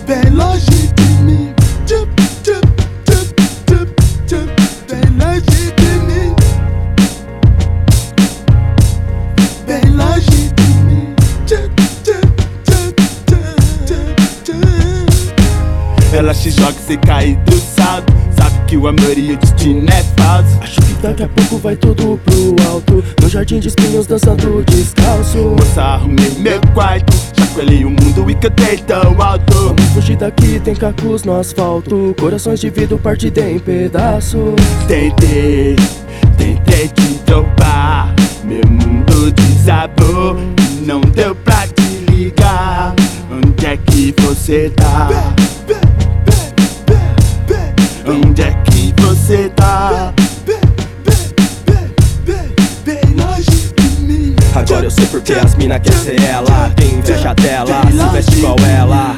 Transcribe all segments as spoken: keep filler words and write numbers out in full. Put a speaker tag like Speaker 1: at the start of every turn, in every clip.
Speaker 1: bem longe de mim. Tchup, tchup, tchup, tchup, tchup, bem longe de mim. Bem longe de mim. Tchup, tchup, tchup, tchup, tchup.
Speaker 2: Ela se joga e cê cai do salto. Sabe que o amor e o destino é falso.
Speaker 3: Acho que daqui a pouco vai tudo pro alto. No jardim de espinhos dançando descalço.
Speaker 2: Moça, arrumei meu quarto, chacoalhei o mundo e cantei tão alto.
Speaker 3: Vamos fugir daqui, tem cacos no asfalto. Corações de vidro partidos em pedaços.
Speaker 2: Tentei, tentei te dopar. Meu mundo desabou, não deu pra te ligar. Onde é que você tá? Onde é que você tá?
Speaker 1: Bem longe de mim.
Speaker 3: Agora eu sei porque as mina quer ser ela. Tem inveja dela, se veste igual ela.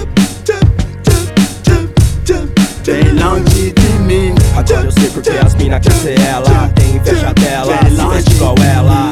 Speaker 2: Bem longe de mim.
Speaker 3: Agora eu sei porque as mina quer ser ela. Tem inveja dela, se veste igual ela.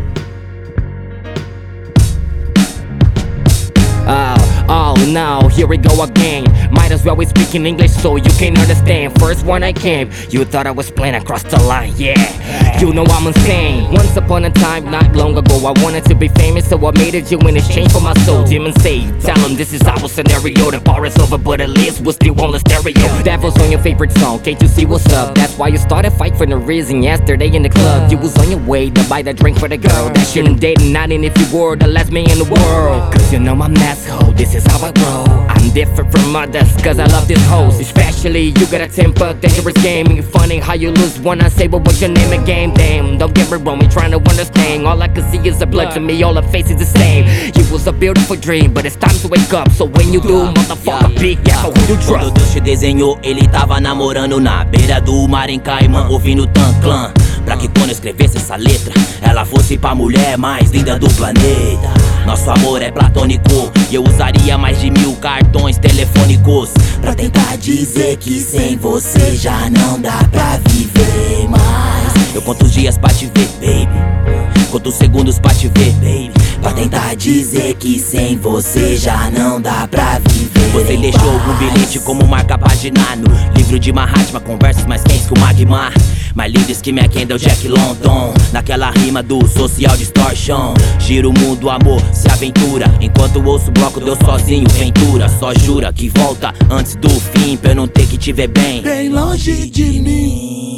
Speaker 4: Oh, oh no, here we go again. Might as well be speaking English so you can understand. First one I came, you thought I was playing across the line, yeah. You know I'm insane. Once upon a time, not long ago, I wanted to be famous, so I made a Jew in exchange for my soul. Demons say, tell them this is our scenario. The bar is over, but at least we're still on the stereo. Devil's on your favorite song, can't you see what's up? That's why you started fight for no reason yesterday in the club. You was on your way to buy that drink for the girl that shouldn't date, not in if you were the last man in the world. Cause you know I'm an asshole, this is how I roll. I'm different from others, cause I love this host. Especially, you got a temper, dangerous game. Funny how you lose when I say, but what's your name again? Damn, don't get me wrong, me trying to understand. All I can see is the blood to me, all the faces the same. You was a beautiful dream, but it's time to wake up. So when you do, motherfucker, big yeah, so who you trust?
Speaker 5: Quando Deus te desenhou, ele tava namorando na beira do mar em Caimã, ouvindo Tan Clan. Pra que quando eu escrevesse essa letra, ela fosse pra mulher mais linda do planeta. Nosso amor é platônico, e eu usaria mais de mil cartões telefônicos pra tentar dizer que sem você já não dá pra viver mais. Eu conto os dias pra te ver, baby. Conto os segundos pra te ver, baby. Pra tentar dizer que sem você já não dá pra viver. Você deixou um bilhete como marca página no livro de Mahatma, com versos mais quentes que o Magma. Mais livres que minha Kendall, Jack London. Naquela rima do Social Distortion. Gira o mundo, amor, se aventura. Enquanto ouço o bloco, deu sozinho, Ventura. Só jura que volta antes do fim, pra eu não ter que te ver bem.
Speaker 1: Bem longe de mim.